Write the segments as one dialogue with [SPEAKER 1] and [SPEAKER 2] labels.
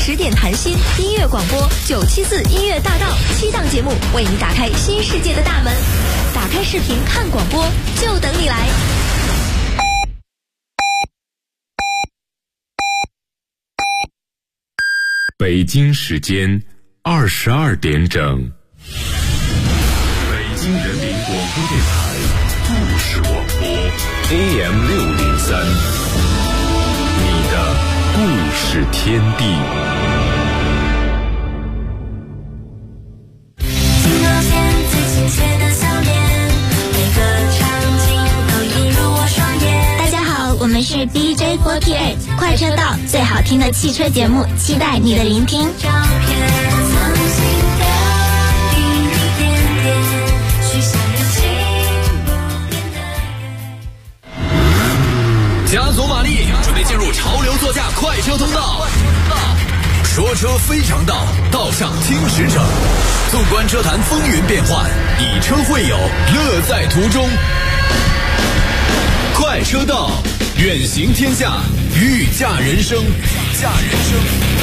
[SPEAKER 1] 10点谈心音乐广播974音乐大道7档节目，为你打开新世界的大门。打开视频看广播，就等你来。
[SPEAKER 2] 北京时间22点整，北京人民广播电台故事广播 AM603，你的故事天地。
[SPEAKER 3] 我们是 DJ48 快车道，最好听的汽车节目，期待你的聆听。
[SPEAKER 4] 加足马力，准备进入潮流座驾快车通道。说车非常道，道上听实诚。纵观车坛风云变幻，以车会友，乐在途中。快车道，远行天下，御驾人生，御驾人生。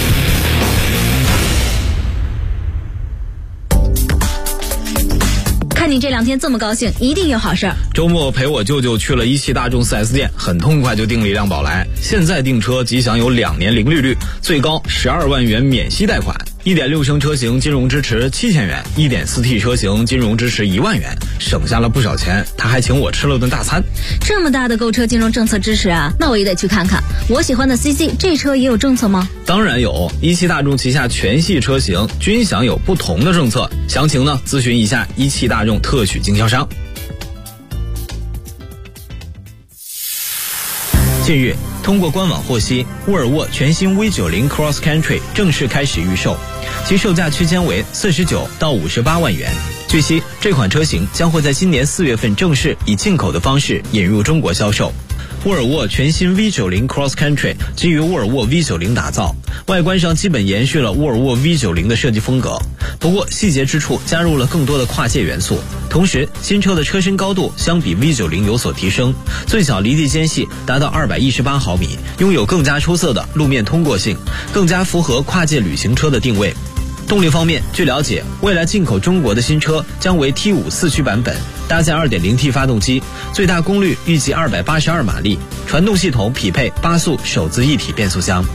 [SPEAKER 5] 看你这2天这么高兴，一定有好事儿。
[SPEAKER 6] 周末陪我舅舅去了一汽大众 4S 店，很痛快就订了一辆宝来。现在订车即享有2年零利率，最高12万元免息贷款。1.6升车型金融支持7000元，1.4T 车型金融支持1万元，省下了不少钱。他还请我吃了顿大餐。
[SPEAKER 5] 这么大的购车金融政策支持啊，那我也得去看看。我喜欢的 CC 这车也有政策吗？
[SPEAKER 6] 当然有，一汽大众旗下全系车型均享有不同的政策，详情呢咨询一下一汽大众特许经销商。近日，通过官网获悉，沃尔沃全新 V90 Cross Country 正式开始预售，其售价区间为49到58万元。据悉，这款车型将会在今年4月份正式以进口的方式引入中国销售。沃尔沃全新 V90 Cross Country 基于沃尔沃 V90 打造，外观上基本延续了沃尔沃 V90 的设计风格，不过细节之处加入了更多的跨界元素。同时，新车的车身高度相比 V90 有所提升，最小离地间隙达到218毫米，拥有更加出色的路面通过性，更加符合跨界旅行车的定位。动力方面，据了解，未来进口中国的新车将为 T5 4驱版本，搭载 2.0T 发动机，最大功率预计282马力，传动系统匹配8速手自一体变速箱。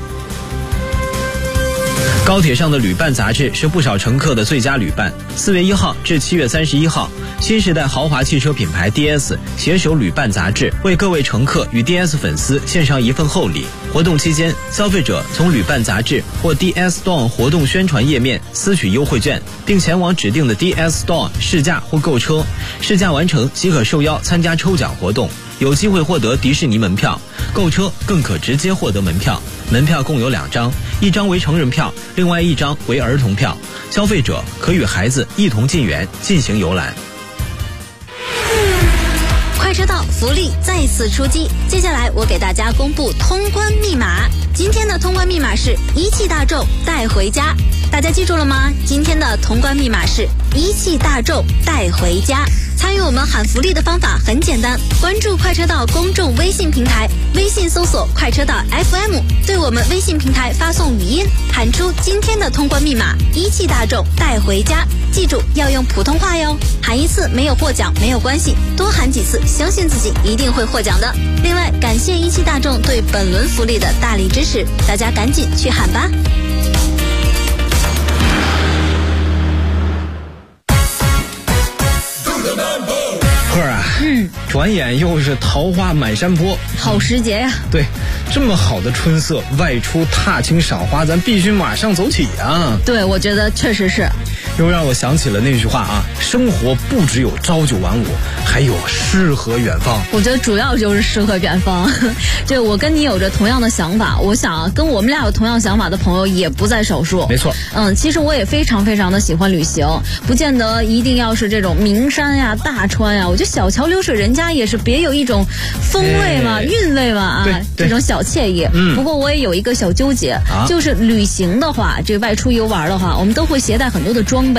[SPEAKER 6] 高铁上的旅伴杂志是不少乘客的最佳旅伴。4月1号至7月31号，新时代豪华汽车品牌 DS 携手旅伴杂志，为各位乘客与 DS 粉丝献上一份厚礼。活动期间，消费者从旅伴杂志或 DS Store 活动宣传页面私取优惠券，并前往指定的 DS Store 试驾或购车，试驾完成即可受邀参加抽奖活动，有机会获得迪士尼门票，购车更可直接获得门票。门票共有2张，一张为成人票，另外一张为儿童票，消费者可与孩子一同进园进行游览。
[SPEAKER 5] 快车道福利再次出击，接下来我给大家公布通关密码。今天的通关密码是一汽大众带回家，大家记住了吗？今天的通关密码是一汽大众带回家。参与我们喊福利的方法很简单，关注快车道公众微信平台，微信搜索快车道 FM， 对我们微信平台发送语音，喊出今天的通关密码一汽大众带回家，记住要用普通话哟。喊一次没有获奖没有关系，多喊几次，相信自己一定会获奖的。另外，感谢一汽大众对本轮福利的大力支持，大家赶紧去喊吧。
[SPEAKER 6] 赫儿啊，转眼又是桃花满山坡，
[SPEAKER 5] 好时节呀！
[SPEAKER 6] 对，这么好的春色，外出踏青赏花，咱必须马上走起啊！
[SPEAKER 5] 对，我觉得确实是。
[SPEAKER 6] 又让我想起了那句话啊，生活不只有朝九晚五，还有诗和远方。
[SPEAKER 5] 我觉得主要就是诗和远方。这我跟你有着同样的想法，我想跟我们俩有同样想法的朋友也不在少数。
[SPEAKER 6] 没错，
[SPEAKER 5] 其实我也非常非常的喜欢旅行，不见得一定要是这种名山呀、大川呀，我觉得小桥流水人家也是别有一种风味嘛、韵味嘛啊，这种小惬意。不过我也有一个小纠结，就是旅行的话，这外出游玩的话，我们都会携带很多的装备，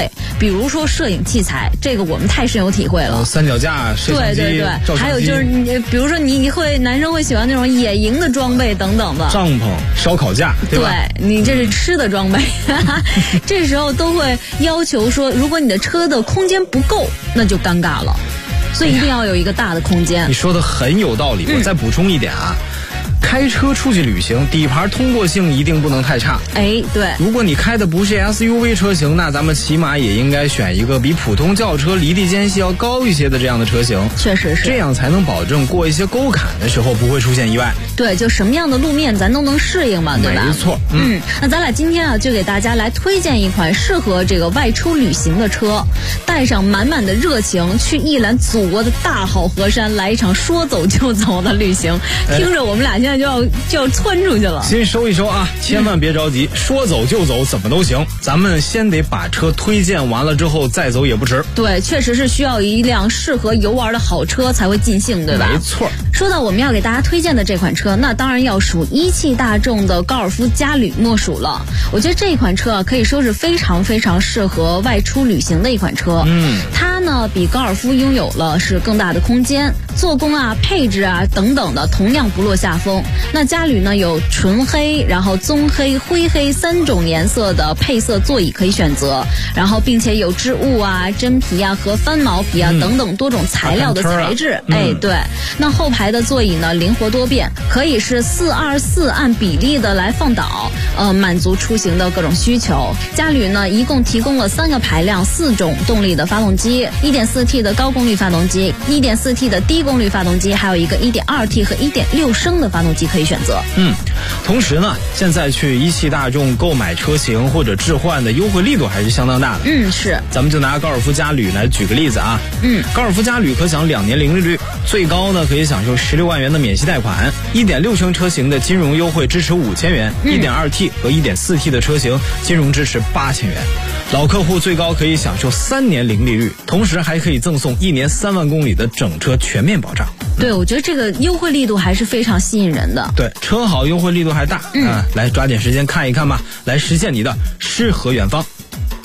[SPEAKER 5] 比如说摄影器材，这个我们太深有体会了。
[SPEAKER 6] 三脚架、摄像机、
[SPEAKER 5] 对，还有就是比如说男生会喜欢那种野营的装备等等的，
[SPEAKER 6] 帐篷、烧烤架，对吧？
[SPEAKER 5] 对，你这是吃的装备，这时候都会要求说，如果你的车的空间不够，那就尴尬了，所以一定要有一个大的空间。
[SPEAKER 6] 你说的很有道理，我再补充一点啊。开车出去旅行，底盘通过性一定不能太差。
[SPEAKER 5] 哎，对，
[SPEAKER 6] 如果你开的不是 SUV 车型，那咱们起码也应该选一个比普通轿车离地间隙要高一些的这样的车型。
[SPEAKER 5] 确实是，
[SPEAKER 6] 这样才能保证过一些沟坎的时候不会出现意外。
[SPEAKER 5] 对，就什么样的路面咱都能适应嘛，对吧？
[SPEAKER 6] 没错。
[SPEAKER 5] 那咱俩今天啊，就给大家来推荐一款适合这个外出旅行的车，带上满满的热情，去一览祖国的大好河山，来一场说走就走的旅行。听着我们俩现在就要窜出去了。
[SPEAKER 6] 先收一收啊，千万别着急，说走就走怎么都行，咱们先得把车推荐完了之后再走也不迟。
[SPEAKER 5] 对，确实是需要一辆适合游玩的好车才会尽兴，对吧？
[SPEAKER 6] 没错。
[SPEAKER 5] 说到我们要给大家推荐的这款车，那当然要数一汽大众的高尔夫嘉旅莫属了。我觉得这款车啊，可以说是非常非常适合外出旅行的一款车。它呢比高尔夫拥有了是更大的空间，做工啊、配置啊等等的同样不落下风。那嘉旅呢有纯黑、然后棕黑、灰黑3种颜色的配色座椅可以选择，然后并且有织物啊、真皮啊和翻毛皮啊等等多种材料的材质。哎，对。那后排的座椅呢灵活多变，可以是424按比例的来放倒，满足出行的各种需求。嘉旅呢一共提供了3个排量、4种动力的发动机， 1.4T 的高功率发动机， 1.4T 的低功率发动机，还有一个 1.2T 和 1.6升的发动机可以选择。
[SPEAKER 6] 同时呢，现在去一汽大众购买车型或者置换的优惠力度还是相当大的。
[SPEAKER 5] 是。
[SPEAKER 6] 咱们就拿高尔夫嘉旅来举个例子啊。高尔夫嘉旅可享2年零利率，最高呢可以享受16万元的免息贷款，1.6升车型的金融优惠支持5000元，1.2T 和 1.4T 的车型金融支持8000元。老客户最高可以享受3年零利率，同时还可以赠送1年3万公里的整车全面保障。
[SPEAKER 5] 对，我觉得这个优惠力度还是非常吸引人的。
[SPEAKER 6] 对，车好优惠力度还大来抓紧时间看一看吧，来实现你的诗和远方。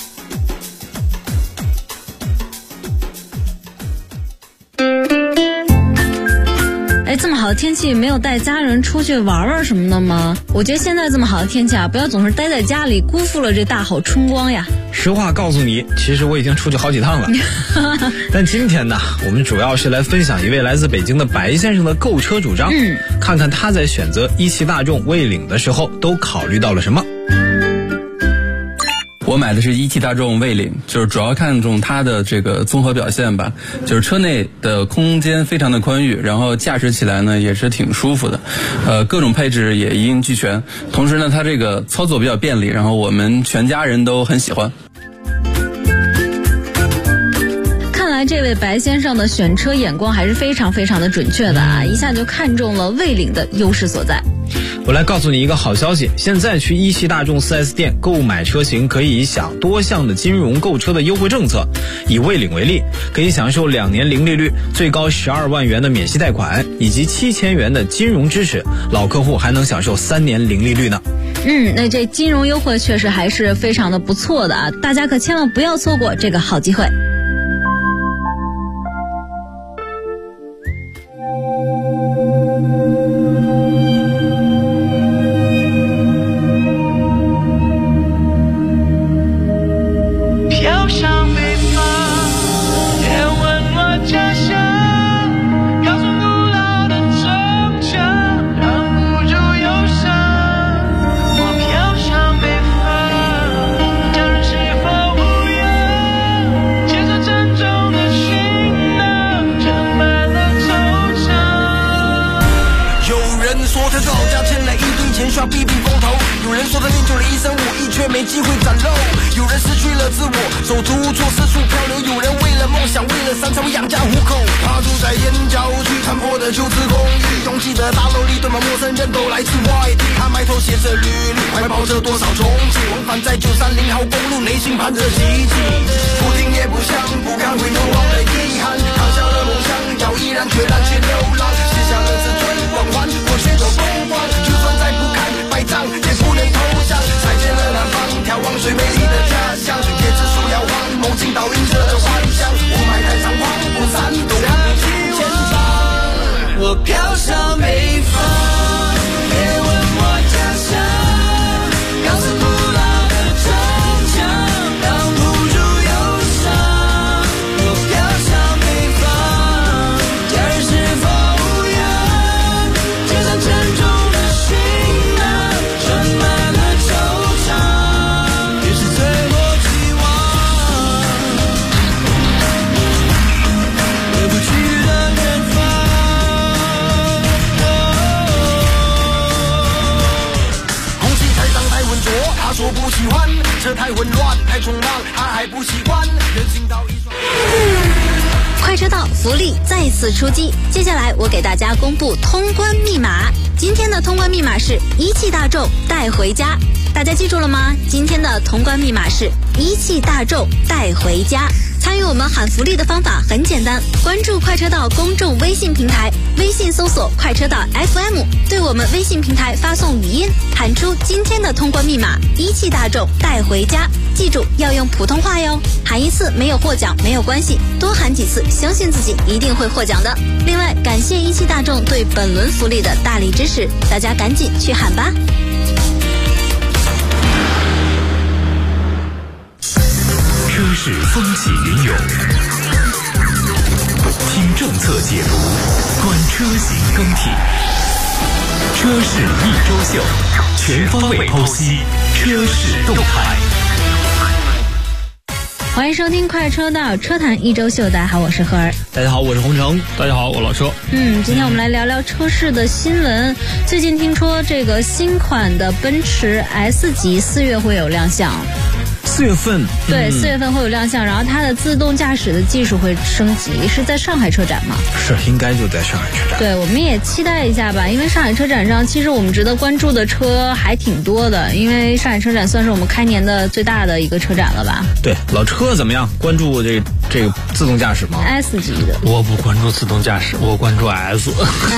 [SPEAKER 5] 这么好的天气，没有带家人出去玩玩什么的吗？我觉得现在这么好的天气啊，不要总是待在家里，辜负了这大好春光呀。
[SPEAKER 6] 实话告诉你，其实我已经出去好几趟了。但今天呢，我们主要是来分享一位来自北京的白先生的购车主张，看看他在选择一汽大众蔚领的时候都考虑到了什么。
[SPEAKER 7] 我买的是一汽大众蔚领，就是主要看重它的这个综合表现吧，就是车内的空间非常的宽裕，然后驾驶起来呢也是挺舒服的，各种配置也一应俱全，同时呢它这个操作比较便利，然后我们全家人都很喜欢。
[SPEAKER 5] 看来这位白先生的选车眼光还是非常非常的准确的啊，一下就看中了蔚领的优势所在。
[SPEAKER 6] 我来告诉你一个好消息，现在去一汽大众 4S 店购买车型可以享多项的金融购车的优惠政策。以蔚领为例，可以享受2年零利率，最高12万元的免息贷款，以及7000元的金融支持，老客户还能享受3年零利率呢。
[SPEAKER 5] 那这金融优惠确实还是非常的不错的啊，大家可千万不要错过这个好机会。
[SPEAKER 8] 水美丽的家乡，椰子树摇晃，梦境倒映着这花里香，雾霾太猖狂，不煽动前方，我飘向北方，别问我家乡，高层古老的城墙，挡不住忧伤，我飘向北方，家人是否无恙，肩上沉重的行囊，盛满了惆怅，也是最后期望，回不去的远方。空气太脏太浑浊，他说不喜欢，这太混乱太匆忙，他还不习惯，人行道一双。
[SPEAKER 5] 快车道福利再次出击，接下来我给大家公布通关密码。今天的通关密码是一汽大众带回家，大家记住了吗？今天的通关密码是一汽大众带回家。参与我们喊福利的方法很简单，关注快车道公众微信平台，微信搜索快车道 FM， 对我们微信平台发送语音，喊出今天的通关密码一汽大众带回家，记住要用普通话哟。喊一次没有获奖没有关系，多喊几次，相信自己一定会获奖的。另外感谢一汽大众对本轮福利的大力支持，大家赶紧去喊吧。
[SPEAKER 2] 车市风起云涌，听政策解读，观车型更替，车市一周秀，全方位剖析车市动态。
[SPEAKER 5] 欢迎收听快车道车坛一周秀，大家好，我是何儿。
[SPEAKER 6] 大家好，我是洪城。
[SPEAKER 7] 大家好，我老车。
[SPEAKER 5] 今天我们来聊聊车市的新闻。最近听说这个新款的奔驰 S 级4月会有亮相。
[SPEAKER 6] 4月份，
[SPEAKER 5] 对，4月份会有亮相，然后它的自动驾驶的技术会升级，是在上海车展吗？
[SPEAKER 6] 是，应该就在上海车展。
[SPEAKER 5] 对，我们也期待一下吧，因为上海车展上，其实我们值得关注的车还挺多的，因为上海车展算是我们开年的最大的一个车展了吧？
[SPEAKER 6] 对，老车怎么样？关注这个自动驾驶吗
[SPEAKER 5] ？S 级的。
[SPEAKER 7] 我不关注自动驾驶，我关注 S。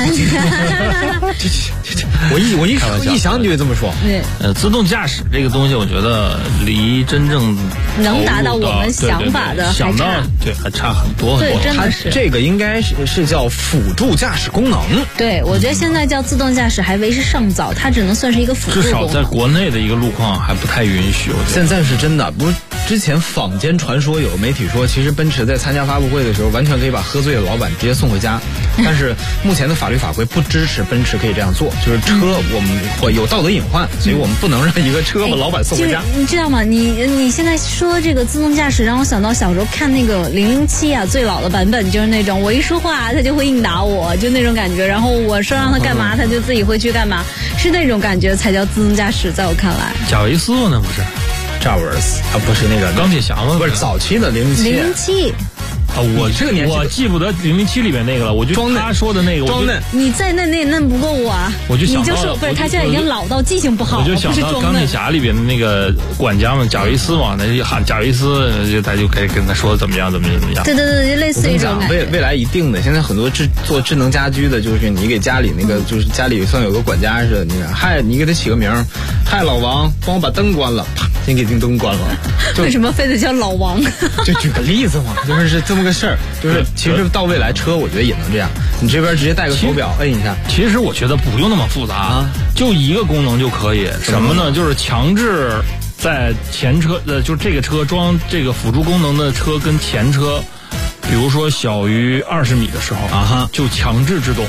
[SPEAKER 6] 我一想你就这么说。
[SPEAKER 5] 对，
[SPEAKER 7] 自动驾驶这个东西，我觉得离真正
[SPEAKER 5] 能达到我们想法的还差，
[SPEAKER 7] 对，还差很多很多。
[SPEAKER 5] 对，真的是。
[SPEAKER 6] 这个应该是叫辅助驾驶功能。
[SPEAKER 5] 对，我觉得现在叫自动驾驶还为时尚早，它只能算是一个辅助功能。
[SPEAKER 7] 至少在国内的一个路况还不太允许。我觉得
[SPEAKER 6] 现在是真的，不是之前坊间传说有媒体说，其实奔驰在参加发布会的时候，完全可以把喝醉的老板直接送回家。但是目前的法律法规不支持奔驰可以这样做，就是车我们会有道德隐患，所以我们不能让一个车把老板送回家。
[SPEAKER 5] 你知道吗？你现在说这个自动驾驶，让我想到小时候看那个007啊，最老的版本，就是那种我一说话他就会应答我，就那种感觉。然后我说让他干嘛，他就自己会去干嘛，是那种感觉才叫自动驾驶，在我看来。
[SPEAKER 7] 贾维斯呢？不是
[SPEAKER 6] ，Jarvis 啊，不是那个
[SPEAKER 7] 钢铁侠吗？
[SPEAKER 6] 不是早期的
[SPEAKER 5] 007。
[SPEAKER 7] 我
[SPEAKER 6] 这个年纪
[SPEAKER 7] 我记不得007里面那个了，我就他说的那个
[SPEAKER 6] 装嫩，
[SPEAKER 5] 你再嫩不够我啊！
[SPEAKER 7] 我就想到，
[SPEAKER 5] 你就说不是他现在已经老到记性不好了，
[SPEAKER 7] 我就想到钢铁侠里边的那个管家们贾维斯嘛，那就喊贾维斯，他就可以跟他说怎么样。
[SPEAKER 5] 对，类似一种感觉。
[SPEAKER 6] 未来一定的，现在很多做智能家居的，就是你给家里那个，就是家里算有个管家似的，你给他起个名，嗨老王，帮我把灯关了，啪，先给灯关了。
[SPEAKER 5] 为什么非得叫老王？
[SPEAKER 6] 就举个例子嘛，就是这么个事儿。就是其实到未来车，我觉得也能这样，你这边直接带个手表摁一下。
[SPEAKER 7] 其实我觉得不用那么复杂，就一个功能就可以。什么呢？就是强制在前车就是这个车装这个辅助功能的车跟前车，比如说小于20米的时候就强制制动，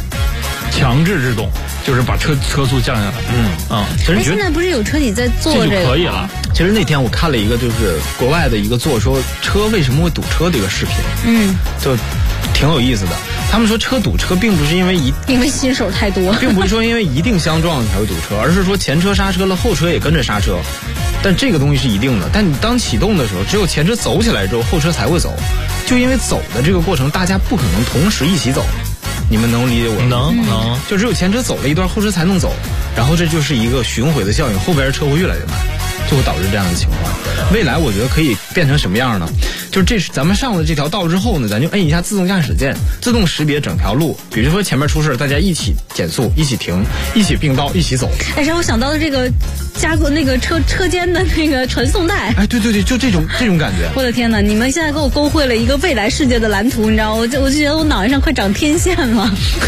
[SPEAKER 7] 就是把车速降下来。
[SPEAKER 5] 现在不是有车企在做
[SPEAKER 7] 这就可以了。
[SPEAKER 6] 其实那天我看了一个就是国外的一个说车为什么会堵车的一个视频，就挺有意思的。他们说车堵车并不是因为
[SPEAKER 5] 新手太多，
[SPEAKER 6] 并不是说因为一定相撞才会堵车，而是说前车刹车了，后车也跟着刹车。但这个东西是一定的，但你当启动的时候，只有前车走起来之后，后车才会走。就因为走的这个过程，大家不可能同时一起走。你们能理解我吗？
[SPEAKER 7] 能，
[SPEAKER 6] 就只有前车走了一段，后车才能走，然后这就是一个巡回的效应，后边车会越来越慢。 就会导致这样的情况。未来我觉得可以变成什么样呢？就是咱们上了这条道之后呢，咱就摁一下自动驾驶键，自动识别整条路。比如说前面出事，大家一起减速，一起停，一起并道，一起走。
[SPEAKER 5] 哎，让我想到了这个加固那个车间的那个传送带。
[SPEAKER 6] 哎，对，就这种感觉。
[SPEAKER 5] 我的天哪！你们现在给我勾绘了一个未来世界的蓝图，你知道，我就觉得我脑袋上快长天线了。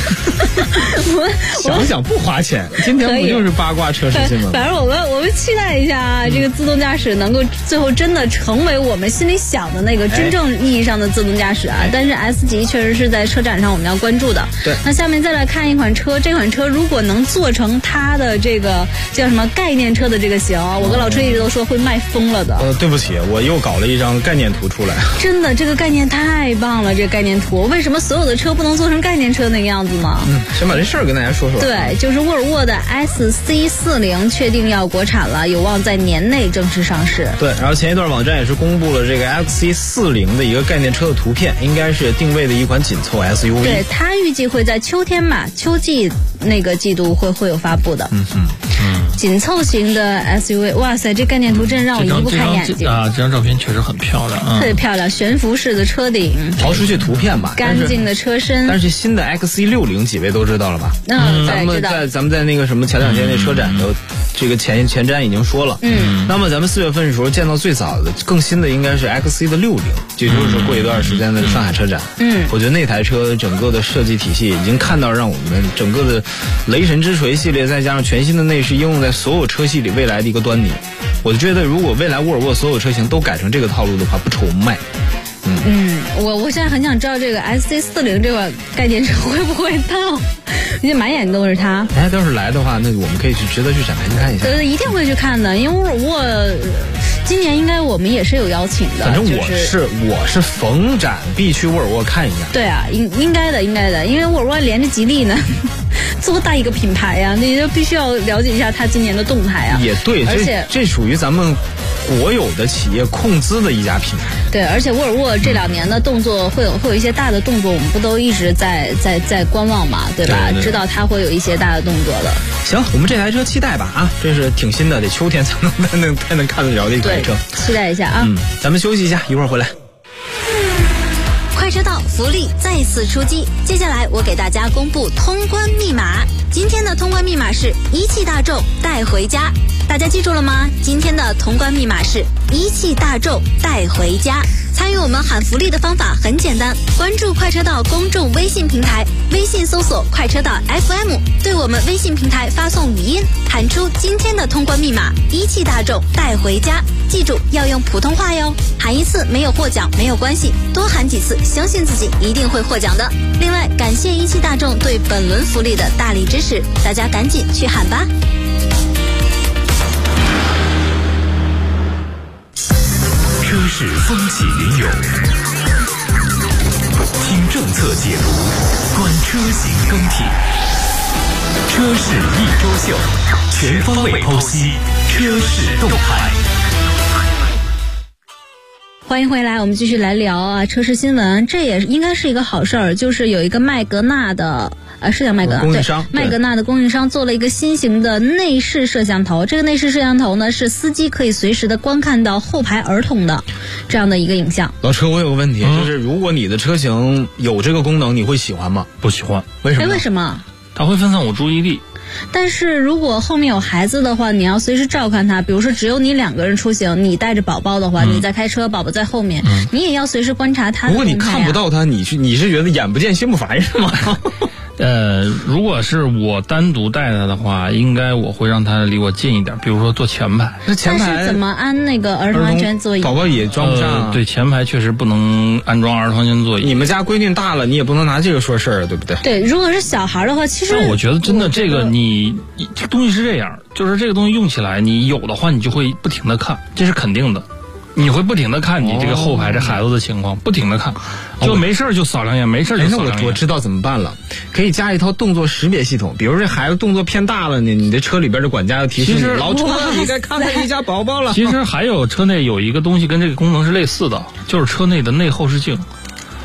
[SPEAKER 6] 想想不花钱，今天不就是八卦车市新闻？
[SPEAKER 5] 反正我们期待一下啊，这个自动驾驶能够最后真的成为我们心里想的那个真正意义上的自动驾驶啊！但是 S 级确实是在车展上我们要关注的。
[SPEAKER 6] 对，
[SPEAKER 5] 那下面再来看一款车，这款车如果能做成它的这个叫什么概念车的这个型，我跟老车一直都说会卖疯了的。
[SPEAKER 6] 对不起，我又搞了一张概念图出来。真
[SPEAKER 5] 的，这个概念太棒了，这个概念图为什么所有的车不能做成概念车那个样子呢？
[SPEAKER 6] 先把这事儿跟大家说说。
[SPEAKER 5] 对，就是沃尔沃的 SC40 确定要国产了，有望在年内正式上市。
[SPEAKER 6] 对，然后前一段网站也是公布了这个 XC40 的一个概念车的图片，应该是定位的一款紧凑 SUV。
[SPEAKER 5] 对，它预计会在秋天嘛，秋季那个季度会有发布的。紧凑型的 SUV， 哇塞，这概念图真让我移不开眼睛
[SPEAKER 9] 啊！这张照片确实很漂亮，
[SPEAKER 5] 特别漂亮，悬浮式的车顶，
[SPEAKER 6] 刨出去图片吧，
[SPEAKER 5] 干净的车身。
[SPEAKER 6] 但是新的 XC60几位都知道了吧？咱们在那个什么前两天那车展的这个前瞻已经说了。那么咱们4月份的时候见到最早的更新的应该是 XC 的60，也就是说过一段时间的上海车展。我觉得那台车整个的设计体系已经看到让我们整个的雷神之锤系列再加上全新的内饰应用在所有车系里未来的一个端倪。我觉得如果未来沃尔沃所有车型都改成这个套路的话，不愁卖。
[SPEAKER 5] 我现在很想知道这个 SC40 这个概念车会不会到，因为满眼都是它。
[SPEAKER 6] 要是来的话，那我们可以值得去展台去看一下。
[SPEAKER 5] 一定会去看的，因为沃尔沃今年应该我们也是有邀请的。
[SPEAKER 6] 反正我是逢展必去沃尔沃看一下。
[SPEAKER 5] 对啊，应该的，因为沃尔沃连着吉利呢。多大一个品牌呀，你就必须要了解一下它今年的动态啊。
[SPEAKER 6] 也对，而且这属于咱们国有的企业控资的一家品牌。
[SPEAKER 5] 对，而且沃尔沃这2年的动作会有一些大的动作，我们不都一直在观望嘛，对吧？
[SPEAKER 6] 对，
[SPEAKER 5] 知道它会有一些大的动作的。
[SPEAKER 6] 行，我们这台车期待吧啊，这是挺新的，得秋天才能看得着的一款车。
[SPEAKER 5] 期待一下啊。
[SPEAKER 6] 咱们休息一下，一会儿回来。
[SPEAKER 5] 快车道福利再次出击，接下来我给大家公布通关密码。今天的通关密码是一汽大众带回家，大家记住了吗？今天的通关密码是一汽大众带回家。参与我们喊福利的方法很简单，关注快车道公众微信平台，微信搜索快车道 FM， 对我们微信平台发送语音，喊出今天的通关密码一汽大众带回家，记住要用普通话哟。喊一次没有获奖没有关系，多喊几次，相信自己一定会获奖的。另外感谢一汽大众对本轮福利的大力支持，大家赶紧去喊吧。
[SPEAKER 2] 车市风起云涌，听政策解读，观车型更替，车市一周秀，全方位剖析车市动态。
[SPEAKER 5] 欢迎回来，我们继续来聊啊车市新闻。这也应该是一个好事儿，就是有一个麦格纳的是叫麦格纳
[SPEAKER 6] 供应商，
[SPEAKER 5] 对，麦格纳的供应商做了一个新型的内饰摄像头。这个内饰摄像头呢，是司机可以随时的观看到后排儿童的这样的一个影像。
[SPEAKER 6] 老车，我有个问题，就是如果你的车型有这个功能，你会喜欢吗？
[SPEAKER 9] 不喜欢。
[SPEAKER 6] 为什么？
[SPEAKER 5] 为什么？
[SPEAKER 9] 它会分散我注意力。
[SPEAKER 5] 但是如果后面有孩子的话，你要随时照看他，比如说只有你2个人出行，你带着宝宝的话，你在开车，宝宝在后面，你也要随时观察他的动态。
[SPEAKER 6] 不过你看不到他，你是觉得眼不见心不烦是吗？
[SPEAKER 9] 如果是我单独带他的话，应该我会让他离我近一点，比如说坐前排。
[SPEAKER 5] 但是怎么安那个儿童安全座椅？
[SPEAKER 6] 宝宝也装不上。
[SPEAKER 9] 对，前排确实不能安装儿童安全座椅。
[SPEAKER 6] 你们家规定大了，你也不能拿这个说事儿，对不对？
[SPEAKER 5] 对，如果是小孩的话，其实
[SPEAKER 9] 但我觉得真的这个这东西是这样，就是这个东西用起来，你有的话你就会不停的看，这是肯定的。你会不停的看你这个后排这孩子的情况，不停的看，就没事就扫2眼，没事就扫2眼。
[SPEAKER 6] 那我知道怎么办了，可以加一套动作识别系统。比如这孩子动作偏大了呢，你的车里边的管家要提示你，老车你该看看你家宝宝了。
[SPEAKER 9] 其实还有车内有一个东西跟这个功能是类似的，就是车内的内后视镜。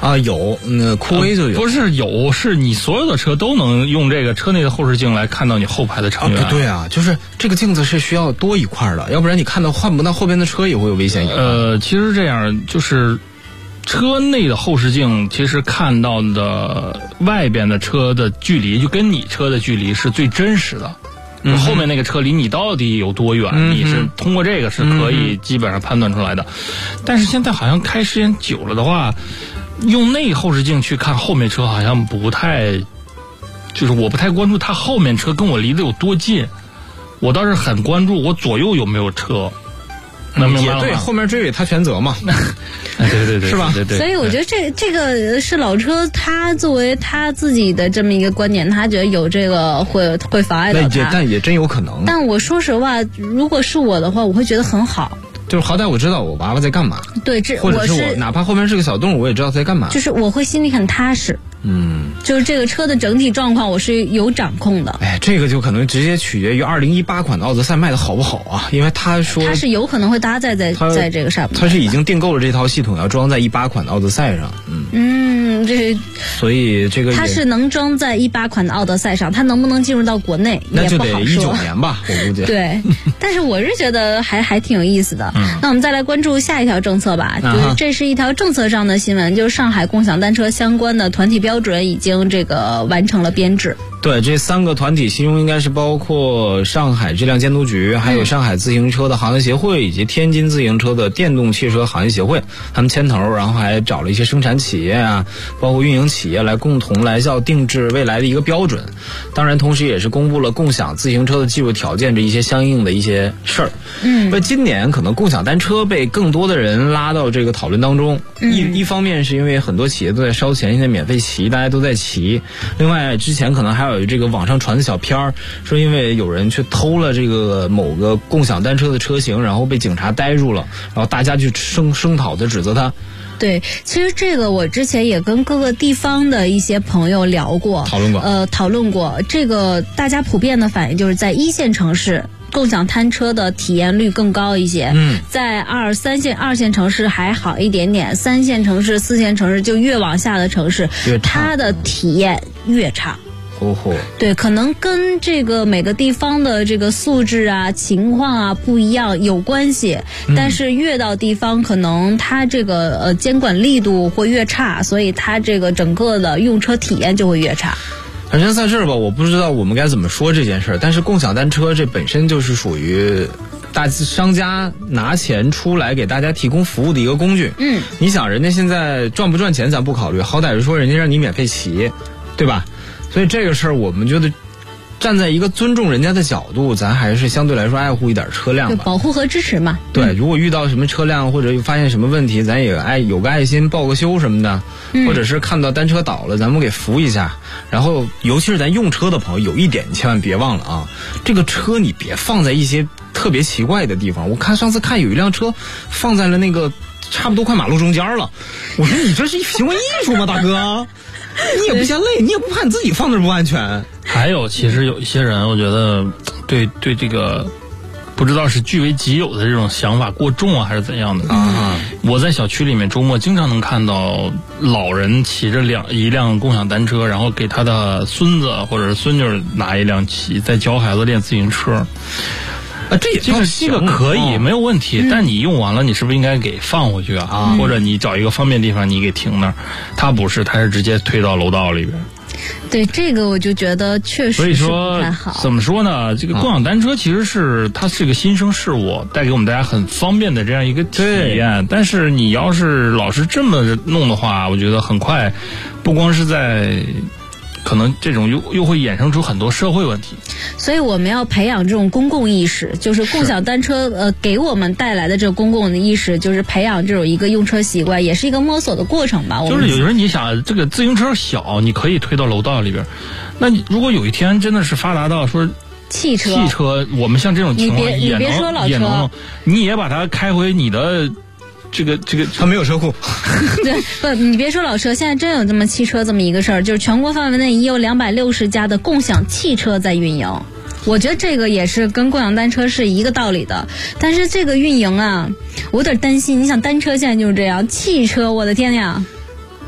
[SPEAKER 6] 啊，有，酷威就有，
[SPEAKER 9] 不是有，是你所有的车都能用这个车内的后视镜来看到你后排的成员。
[SPEAKER 6] 对啊，就是这个镜子是需要多一块的，要不然你看不到后边的车也会有危险隐患。
[SPEAKER 9] 其实这样就是车内的后视镜，其实看到的外边的车的距离，就跟你车的距离是最真实的。后面那个车离你到底有多远，你是通过这个是可以基本上判断出来的。但是现在好像开时间久了的话，用内后视镜去看后面车好像不太，就是我不太关注它后面车跟我离得有多近，我倒是很关注我左右有没有车。
[SPEAKER 6] 也对，后面追尾他全责嘛。
[SPEAKER 9] 对，
[SPEAKER 6] 是吧？
[SPEAKER 9] 对。
[SPEAKER 5] 所以我觉得这个是老车，他作为他自己的这么一个观点，他觉得有这个会妨碍到他。
[SPEAKER 6] 但也真有可能。
[SPEAKER 5] 但我说实话，如果是我的话，我会觉得很好。
[SPEAKER 6] 就是好歹我知道我娃娃在干嘛。对，或者是我哪怕后面是个小动物，我也知道在干嘛。
[SPEAKER 5] 就是我会心里很踏实。就是这个车的整体状况我是有掌控的。
[SPEAKER 6] 这个就可能直接取决于2018款的奥德赛卖的好不好啊，因为他说
[SPEAKER 5] 他是有可能会搭载在这个上面，
[SPEAKER 6] 他是已经订购了这套系统，要装在18款的奥德赛上。
[SPEAKER 5] 所
[SPEAKER 6] 以这个
[SPEAKER 5] 它是能装在18款的奥德赛上，它能不能进入到国内
[SPEAKER 6] 那就得
[SPEAKER 5] 也不好说。
[SPEAKER 6] 19年吧，我估计。
[SPEAKER 5] 对，但是我是觉得还挺有意思的。那我们再来关注下一条政策吧，就是这是一条政策上的新闻，就是上海共享单车相关的团体标准已经这个完成了编制。
[SPEAKER 6] 对，这3个团体其中应该是包括上海质量监督局，还有上海自行车的行业协会，以及天津自行车的电动汽车行业协会，他们牵头，然后还找了一些生产企业啊，包括运营企业来共同来定制未来的一个标准。当然同时也是公布了共享自行车的技术条件这一些相应的一些事儿。那今年可能共享单车被更多的人拉到这个讨论当中。一方面是因为很多企业都在烧钱，现在免费骑，大家都在骑。另外之前可能还有这个网上传的小片儿，说因为有人去偷了这个某个共享单车的车型，然后被警察逮住了，然后大家去声讨的指责他。
[SPEAKER 5] 对，其实这个我之前也跟各个地方的一些朋友聊过，讨论过。这个大家普遍的反应就是在1线城市，共享单车的体验率更高一些。在2、3线城市还好一点点，3线城市、4线城市就越往下的城市，它的体验越差。对，可能跟这个每个地方的这个素质啊、情况啊不一样有关系，但是越到地方，可能它这个监管力度会越差，所以它这个整个的用车体验就会越差。
[SPEAKER 6] 反正在这儿吧，我不知道我们该怎么说这件事儿，但是共享单车这本身就是属于大商家拿钱出来给大家提供服务的一个工具。你想人家现在赚不赚钱咱不考虑，好歹是说人家让你免费骑，对吧？所以这个事儿我们觉得站在一个尊重人家的角度，咱还是相对来说爱护一点车辆吧，
[SPEAKER 5] 就保护和支持嘛。
[SPEAKER 6] 对，如果遇到什么车辆或者发现什么问题，咱也有个爱心报个修什么的，或者是看到单车倒了咱们给扶一下。然后尤其是咱用车的朋友，有一点你千万别忘了啊，这个车你别放在一些特别奇怪的地方。我看上次看有一辆车放在了那个差不多快马路中间了，我说你这是行为艺术吗大哥？你也不嫌累，你也不怕你自己放那儿不安全。
[SPEAKER 9] 还有其实有一些人我觉得对这个不知道是据为己有的这种想法过重啊还是怎样的我在小区里面周末经常能看到老人骑着一辆共享单车，然后给他的孙子或者是孙女拿一辆骑，在教孩子练自行车。这个可以没有问题，但你用完了你是不是应该给放回去啊？或者你找一个方便地方你给停那儿？他不是，他是直接推到楼道里边。
[SPEAKER 5] 对，这个我就觉得确实是不太好。
[SPEAKER 9] 所以说怎么说呢，这个共享单车其实它是个新生事物，带给我们大家很方便的这样一个体验。但是你要是老是这么弄的话，我觉得很快不光是在可能这种又会衍生出很多社会问题。
[SPEAKER 5] 所以我们要培养这种公共意识，就是共享单车给我们带来的这个公共的意识，就是培养这种一个用车习惯，也是一个摸索的过程吧。
[SPEAKER 9] 就是有人你想这个自行车小，你可以推到楼道里边，那你如果有一天真的是发达到说汽车，我们像这种情况也能，你也把它开回你的。这个
[SPEAKER 6] 他没有车库。
[SPEAKER 5] 对，不，你别说老车，现在真有这么汽车这么一个事儿，就是全国范围内已有260家的共享汽车在运营。我觉得这个也是跟共享单车是一个道理的，但是这个运营啊，我有点担心。你想单车现在就是这样，汽车，我的天呀！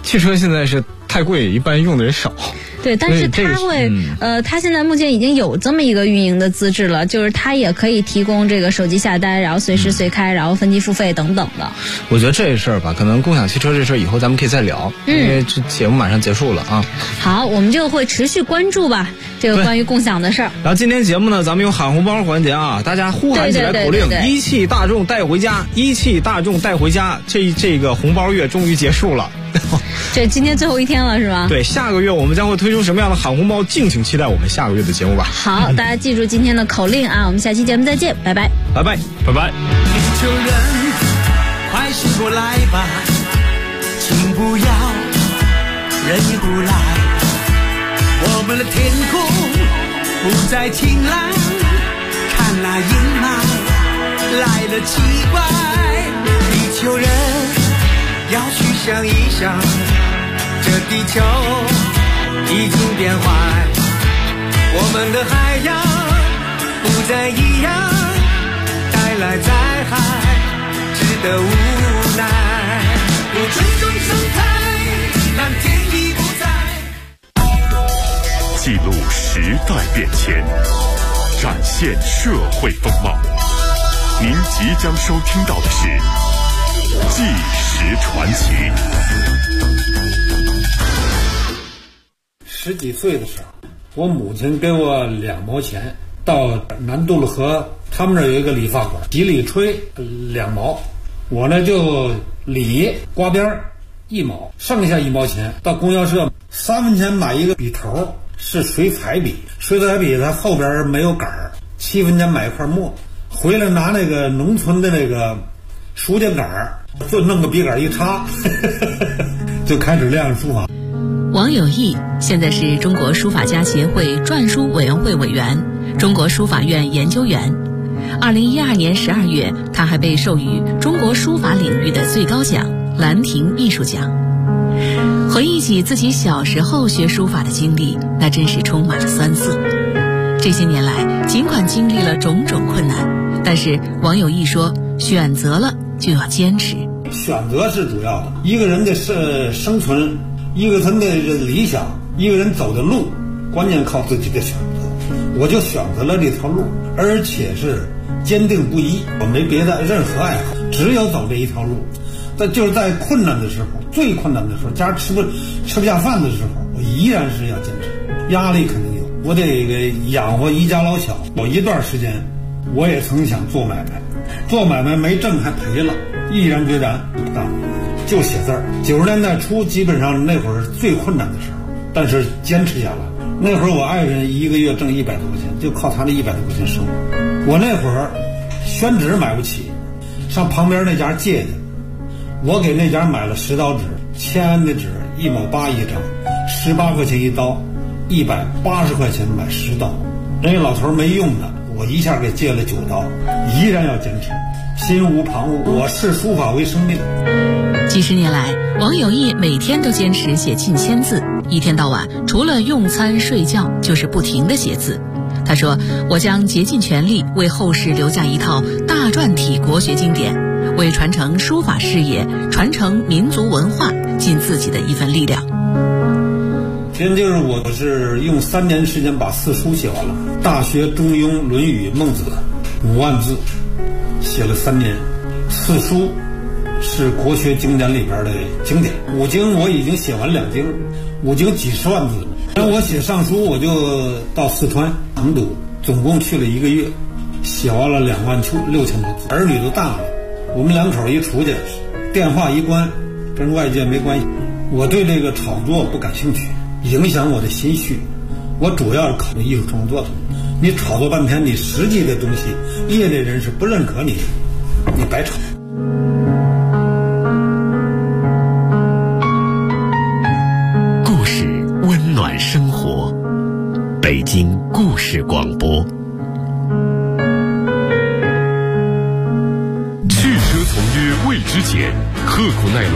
[SPEAKER 6] 汽车现在是太贵，一般用的人少。
[SPEAKER 5] 对，但是它会，它现在目前已经有这么一个运营的资质了，就是它也可以提供这个手机下单，然后随时随开，然后分期付费等等的。
[SPEAKER 6] 我觉得这事儿吧，可能共享汽车这事儿以后咱们可以再聊，因为这节目马上结束了啊。
[SPEAKER 5] 好，我们就会持续关注吧，这个关于共享的事儿。
[SPEAKER 6] 然后今天节目呢，咱们有喊红包环节啊，大家呼喊起来口令：一汽大众带回家，一汽大众带回家。这个红包月终于结束了。
[SPEAKER 5] 这今天最后一天了是吧？
[SPEAKER 6] 对，下个月我们将会推出什么样的喊红包，敬请期待我们下个月的节目吧。
[SPEAKER 5] 好，大家记住今天的口令啊，我们下期节目再见，拜拜，
[SPEAKER 6] 拜拜，拜拜。
[SPEAKER 8] 地球人，快醒过来吧，请不要人也不来，我们的天空不再晴朗，看那阴霾来了奇怪，地球人要去想一想，这地球已经变坏，我们的海洋不再一样，带来灾害，值得无奈。不尊重生态，蓝天已不在。
[SPEAKER 2] 记录时代变迁，展现社会风貌。您即将收听到的是纪实传奇。
[SPEAKER 10] 10几岁的时候，我母亲给我2毛钱，到南渡了河，他们那儿有一个理发馆，洗理吹2毛，我呢就理刮边1毛，剩下1毛钱到供销社3分钱买一个笔头，是水彩笔，水彩笔它后边没有杆儿，7分钱买一块墨，回来拿那个农村的那个书架杆儿，就弄个笔杆一插就开始练书法。
[SPEAKER 11] 王有义现在是中国书法家协会篆书委员会委员、中国书法院研究员。2012年12月，他还被授予中国书法领域的最高奖兰亭艺术奖。回忆起自己小时候学书法的经历，那真是充满了酸涩。这些年来，尽管经历了种种困难，但是王有义说，选择了就要坚持。
[SPEAKER 10] 选择是主要的，一个人的生存，一个人的理想，一个人走的路，关键靠自己的选择。我就选择了这条路，而且是坚定不移，我没别的任何爱好，只有走这一条路。但就是在困难的时候，最困难的时候，家吃不下饭的时候，我依然是要坚持。压力肯定有，我得养活一家老小。有一段时间，我也曾想做买卖，做买卖没挣还赔了，毅然决然就写字儿。90年代初，基本上那会儿最困难的时候，但是坚持下来。那会儿我爱人一个月挣100多块钱，就靠他那100多块钱生活。我那会儿宣纸买不起，上旁边那家借去，我给那家买了10刀纸，签的纸1毛8一张，18块钱一刀，180块钱买10刀。人家老头没用的，我一下给借了9刀，依然要坚持，心无旁骛。我视书法为生命。
[SPEAKER 11] 几十年来，王有义每天都坚持写近1000字，一天到晚除了用餐睡觉就是不停地写字。他说，我将竭尽全力为后世留下一套大篆体国学经典，为传承书法事业、传承民族文化尽自己的一份力量。
[SPEAKER 10] 其实就是我是用3年时间把4书写完了，大学、中庸、论语、孟子5万字写了3年。4书是国学经典里边的经典，5经我已经写完2经，5经几十万字。然后我写上书，我就到四川成都，总共去了1个月，写完了26000多字。儿女都大了，我们2口一出去，电话一关，跟外界没关系。我对这个炒作不感兴趣，影响我的心绪。我主要是考虑艺术创作的。你炒作半天，你实际的东西，业内人士不认可你，你白炒。
[SPEAKER 2] 故事温暖生活，北京故事广播。汽车从业未知减，刻苦耐劳